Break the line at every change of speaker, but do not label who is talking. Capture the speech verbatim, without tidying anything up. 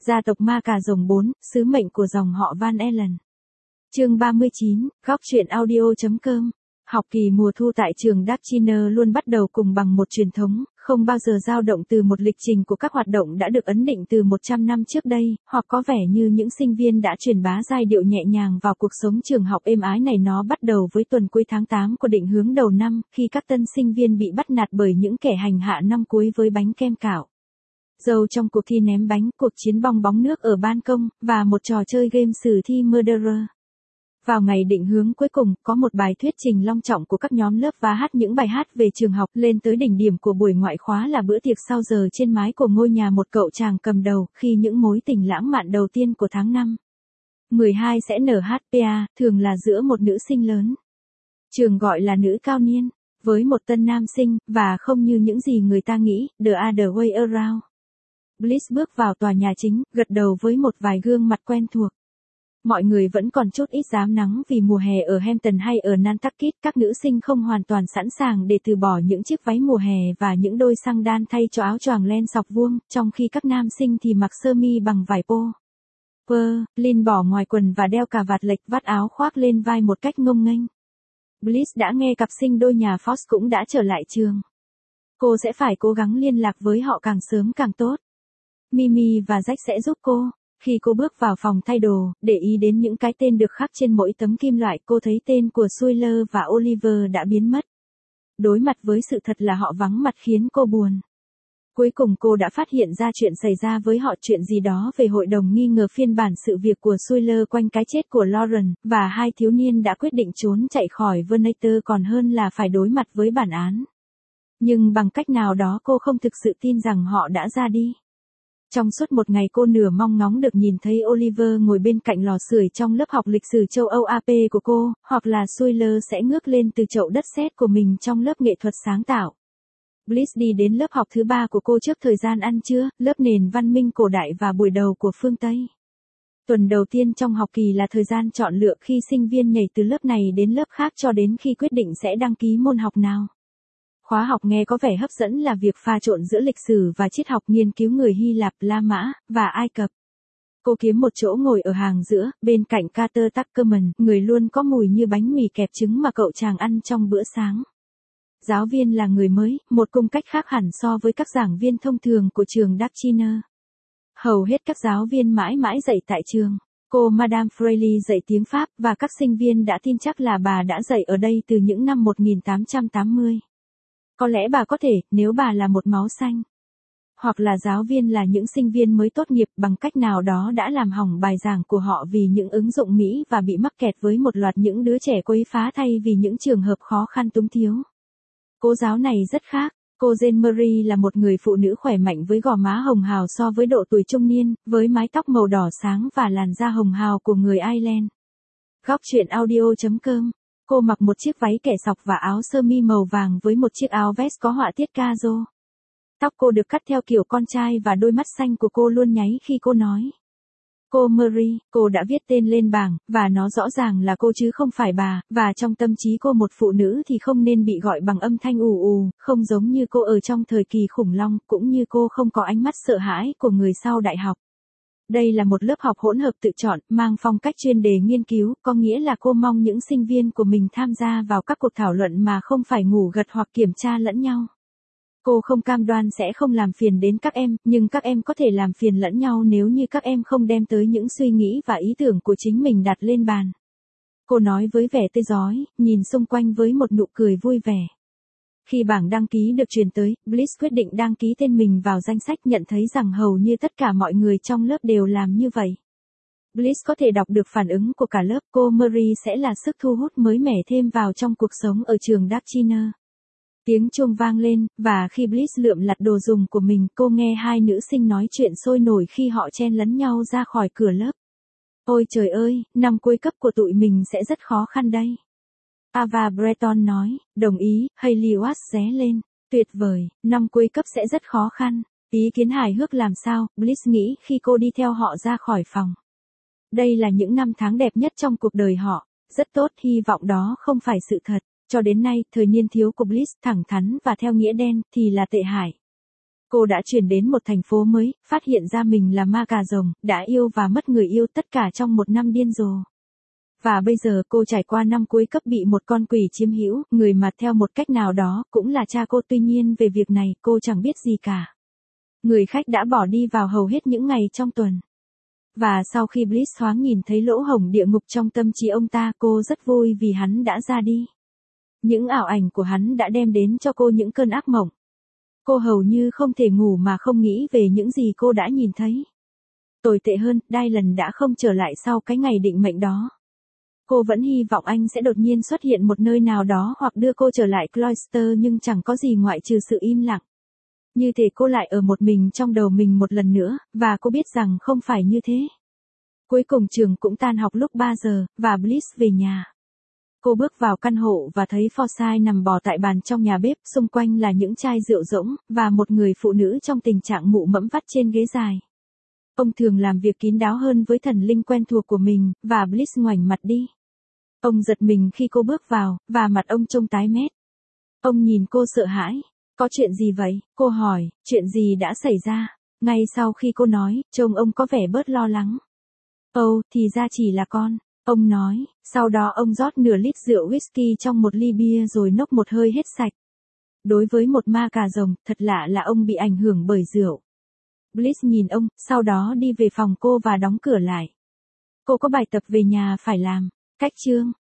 Gia tộc ma cà rồng bốn, sứ mệnh của dòng họ Van Allen. Chương ba mươi chín, góc truyện audio.com. Học kỳ mùa thu tại trường Darkchiner luôn bắt đầu cùng bằng một truyền thống, không bao giờ dao động từ một lịch trình của các hoạt động đã được ấn định từ một trăm năm trước đây, hoặc có vẻ như những sinh viên đã truyền bá giai điệu nhẹ nhàng vào cuộc sống trường học êm ái này. Nó bắt đầu với tuần cuối tháng tám của định hướng đầu năm, khi các tân sinh viên bị bắt nạt bởi những kẻ hành hạ năm cuối với bánh kem cạo dầu trong cuộc thi ném bánh, cuộc chiến bong bóng nước ở ban công, và một trò chơi game sử thi Murderer. Vào ngày định hướng cuối cùng, có một bài thuyết trình long trọng của các nhóm lớp và hát những bài hát về trường học. Lên tới đỉnh điểm của buổi ngoại khóa là bữa tiệc sau giờ trên mái của ngôi nhà một cậu chàng cầm đầu, khi những mối tình lãng mạn đầu tiên của tháng năm mười hai sẽ nở hát pa, thường là giữa một nữ sinh lớn. Trường gọi là nữ cao niên, với một tân nam sinh, và không như những gì người ta nghĩ, the other way around. Bliss bước vào tòa nhà chính, gật đầu với một vài gương mặt quen thuộc. Mọi người vẫn còn chút ít dám nắng vì mùa hè ở Hampton hay ở Nantucket. Các nữ sinh không hoàn toàn sẵn sàng để từ bỏ những chiếc váy mùa hè và những đôi xăng đan thay cho áo choàng len sọc vuông, trong khi các nam sinh thì mặc sơ mi bằng vải pô. Pơ, Lin bỏ ngoài quần và đeo cà vạt lệch, vắt áo khoác lên vai một cách ngông nghênh. Bliss đã nghe cặp sinh đôi nhà Fox cũng đã trở lại trường. Cô sẽ phải cố gắng liên lạc với họ càng sớm càng tốt. Mimi và Jack sẽ giúp cô. Khi cô bước vào phòng thay đồ, để ý đến những cái tên được khắc trên mỗi tấm kim loại, cô thấy tên của Sawyer và Oliver đã biến mất. Đối mặt với sự thật là họ vắng mặt khiến cô buồn. Cuối cùng cô đã phát hiện ra chuyện xảy ra với họ, chuyện gì đó về hội đồng nghi ngờ phiên bản sự việc của Sawyer quanh cái chết của Lauren, và hai thiếu niên đã quyết định trốn chạy khỏi Vernator còn hơn là phải đối mặt với bản án. Nhưng bằng cách nào đó cô không thực sự tin rằng họ đã ra đi. Trong suốt một ngày cô nửa mong ngóng được nhìn thấy Oliver ngồi bên cạnh lò sưởi trong lớp học lịch sử châu Âu a pê của cô, hoặc là Sawyer sẽ ngước lên từ chậu đất sét của mình trong lớp nghệ thuật sáng tạo. Bliss đi đến lớp học thứ ba của cô trước thời gian ăn trưa, lớp nền văn minh cổ đại và buổi đầu của phương Tây. Tuần đầu tiên trong học kỳ là thời gian chọn lựa khi sinh viên nhảy từ lớp này đến lớp khác cho đến khi quyết định sẽ đăng ký môn học nào. Khóa học nghe có vẻ hấp dẫn là việc pha trộn giữa lịch sử và triết học, nghiên cứu người Hy Lạp, La Mã, và Ai Cập. Cô kiếm một chỗ ngồi ở hàng giữa, bên cạnh Carter Tuckerman, người luôn có mùi như bánh mì kẹp trứng mà cậu chàng ăn trong bữa sáng. Giáo viên là người mới, một cung cách khác hẳn so với các giảng viên thông thường của trường Darkchiner. Hầu hết các giáo viên mãi mãi dạy tại trường. Cô Madame Freely dạy tiếng Pháp, và các sinh viên đã tin chắc là bà đã dạy ở đây từ những năm một nghìn tám trăm tám mươi. Có lẽ bà có thể, nếu bà là một máu xanh. Hoặc là giáo viên là những sinh viên mới tốt nghiệp bằng cách nào đó đã làm hỏng bài giảng của họ vì những ứng dụng Mỹ và bị mắc kẹt với một loạt những đứa trẻ quấy phá thay vì những trường hợp khó khăn túng thiếu. Cô giáo này rất khác. Cô Jane Marie là một người phụ nữ khỏe mạnh với gò má hồng hào so với độ tuổi trung niên, với mái tóc màu đỏ sáng và làn da hồng hào của người Ireland. Góc truyện audio.com. Cô mặc một chiếc váy kẻ sọc và áo sơ mi màu vàng với một chiếc áo vest có họa tiết caro. Tóc cô được cắt theo kiểu con trai và đôi mắt xanh của cô luôn nháy khi cô nói. Cô Marie, cô đã viết tên lên bảng, và nó rõ ràng là cô chứ không phải bà, và trong tâm trí cô một phụ nữ thì không nên bị gọi bằng âm thanh ù ù, không giống như cô ở trong thời kỳ khủng long, cũng như cô không có ánh mắt sợ hãi của người sau đại học. Đây là một lớp học hỗn hợp tự chọn, mang phong cách chuyên đề nghiên cứu, có nghĩa là cô mong những sinh viên của mình tham gia vào các cuộc thảo luận mà không phải ngủ gật hoặc kiểm tra lẫn nhau. Cô không cam đoan sẽ không làm phiền đến các em, nhưng các em có thể làm phiền lẫn nhau nếu như các em không đem tới những suy nghĩ và ý tưởng của chính mình đặt lên bàn. Cô nói với vẻ tươi rói, nhìn xung quanh với một nụ cười vui vẻ. Khi bảng đăng ký được truyền tới, Bliss quyết định đăng ký tên mình vào danh sách, nhận thấy rằng hầu như tất cả mọi người trong lớp đều làm như vậy. Bliss có thể đọc được phản ứng của cả lớp. Cô Marie sẽ là sức thu hút mới mẻ thêm vào trong cuộc sống ở trường Darkchiner. Tiếng chuông vang lên, và khi Bliss lượm lặt đồ dùng của mình, cô nghe hai nữ sinh nói chuyện sôi nổi khi họ chen lấn nhau ra khỏi cửa lớp. Ôi trời ơi, năm cuối cấp của tụi mình sẽ rất khó khăn đây. Ava Breton nói, đồng ý. Hayley Watts ré lên, tuyệt vời, năm cuối cấp sẽ rất khó khăn. Ý kiến hài hước làm sao, Bliss nghĩ khi cô đi theo họ ra khỏi phòng. Đây là những năm tháng đẹp nhất trong cuộc đời họ. Rất tốt, hy vọng đó không phải sự thật. Cho đến nay, thời niên thiếu của Bliss thẳng thắn và theo nghĩa đen thì là tệ hại. Cô đã chuyển đến một thành phố mới, phát hiện ra mình là ma cà rồng, đã yêu và mất người yêu tất cả trong một năm điên rồ. Và bây giờ cô trải qua năm cuối cấp bị một con quỷ chiếm hữu, người mà theo một cách nào đó cũng là cha cô, tuy nhiên về việc này cô chẳng biết gì cả. Người khách đã bỏ đi vào hầu hết những ngày trong tuần. Và sau khi Bliss thoáng nhìn thấy lỗ hổng địa ngục trong tâm trí ông ta, cô rất vui vì hắn đã ra đi. Những ảo ảnh của hắn đã đem đến cho cô những cơn ác mộng. Cô hầu như không thể ngủ mà không nghĩ về những gì cô đã nhìn thấy. Tồi tệ hơn, Dylan đã không trở lại sau cái ngày định mệnh đó. Cô vẫn hy vọng anh sẽ đột nhiên xuất hiện một nơi nào đó hoặc đưa cô trở lại Cloister, nhưng chẳng có gì ngoại trừ sự im lặng. Như thể cô lại ở một mình trong đầu mình một lần nữa, và cô biết rằng không phải như thế. Cuối cùng trường cũng tan học lúc ba giờ, và Bliss về nhà. Cô bước vào căn hộ và thấy Forsyth nằm bò tại bàn trong nhà bếp, xung quanh là những chai rượu rỗng, và một người phụ nữ trong tình trạng mụ mẫm vắt trên ghế dài. Ông thường làm việc kín đáo hơn với thần linh quen thuộc của mình, và Bliss ngoảnh mặt đi. Ông giật mình khi cô bước vào, và mặt ông trông tái mét. Ông nhìn cô sợ hãi. Có chuyện gì vậy? Cô hỏi, chuyện gì đã xảy ra? Ngay sau khi cô nói, trông ông có vẻ bớt lo lắng. Ồ, thì ra chỉ là con. Ông nói, sau đó ông rót nửa lít rượu whisky trong một ly bia rồi nốc một hơi hết sạch. Đối với một ma cà rồng, thật lạ là ông bị ảnh hưởng bởi rượu. Bliss nhìn ông, sau đó đi về phòng cô và đóng cửa lại. Cô có bài tập về nhà phải làm. Cách chương